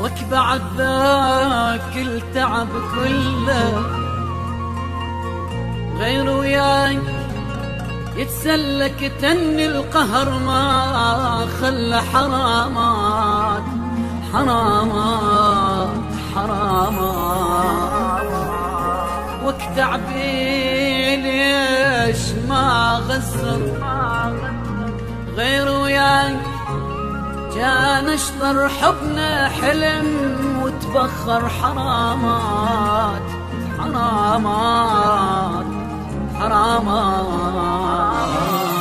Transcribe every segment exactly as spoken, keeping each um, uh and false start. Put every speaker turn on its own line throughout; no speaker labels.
وك بعد ذاك التعب كله غير وياك يتسلك تن القهر ما خلى حرامات حرامات حرامات وك تعبي ليش ما غزر غير وياك جا نشطر حبنا حلم وتبخر حرامات حرامات حرامات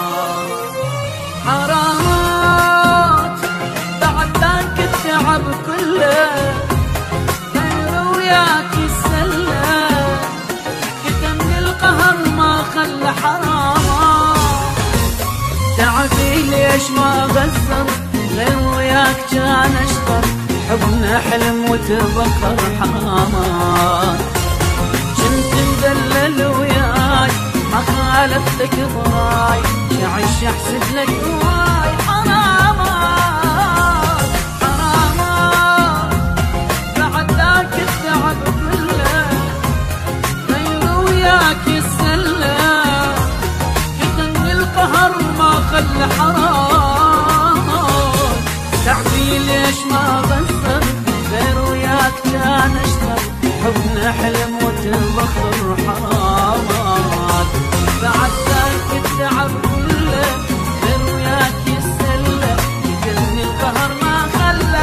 حرامات بعد ذاك التعب كله غير وياك يسلى كتم القهر ما خلى حرامات تعبي ليش ما غزر غير وياك جان اشطر حبنا حلم وتبخر حرامات كنت مدلل وياي ما خالفتك ضراي شعش احسد لك هواي حرامات حرامات بعد ذاك التعب كله غير وياك يسلى كتن القهر ما خلى حرامات تعبي ليش ما غزر غير وياك كان اشتر حبنا حلم وتبخر حرامات بعد ذاك التعب كله غير وياك يسلى يجلني القهر ما خلى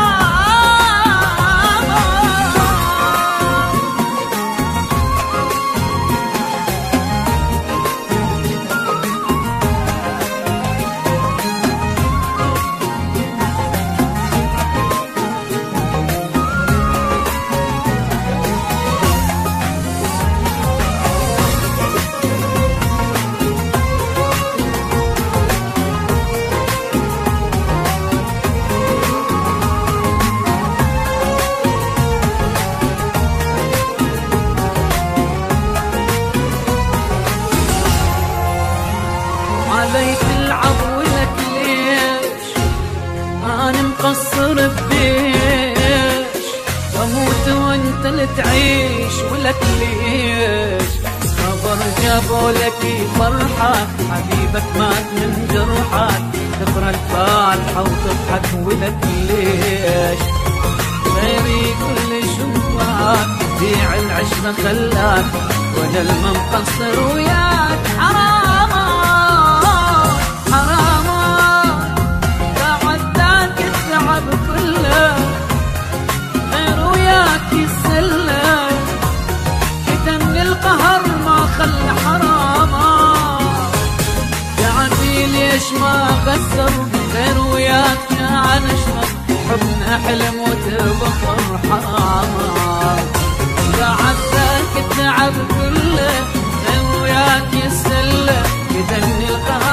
علي تلعب ولك ليش انا مقصر بديش واموت وانت اللي تعيش ولك ليش صبر جابوا لك فرحة حبيبك مات من جرحك تقرا الفاتحة وتضحك ولك ليش غيري كل شوفك بيع العشرة خلاك وانا المقصر وياك حرامات حرامات بعد ذاك التعب كله غير وياك يسلى كتم القهر ما خلى حرامات تعبي ليش ما غسر غير وياك جان اشرب حبنا حلم وتبخر حرامات بعد ذاك التعب كله غير وياك يسلى كتم القهر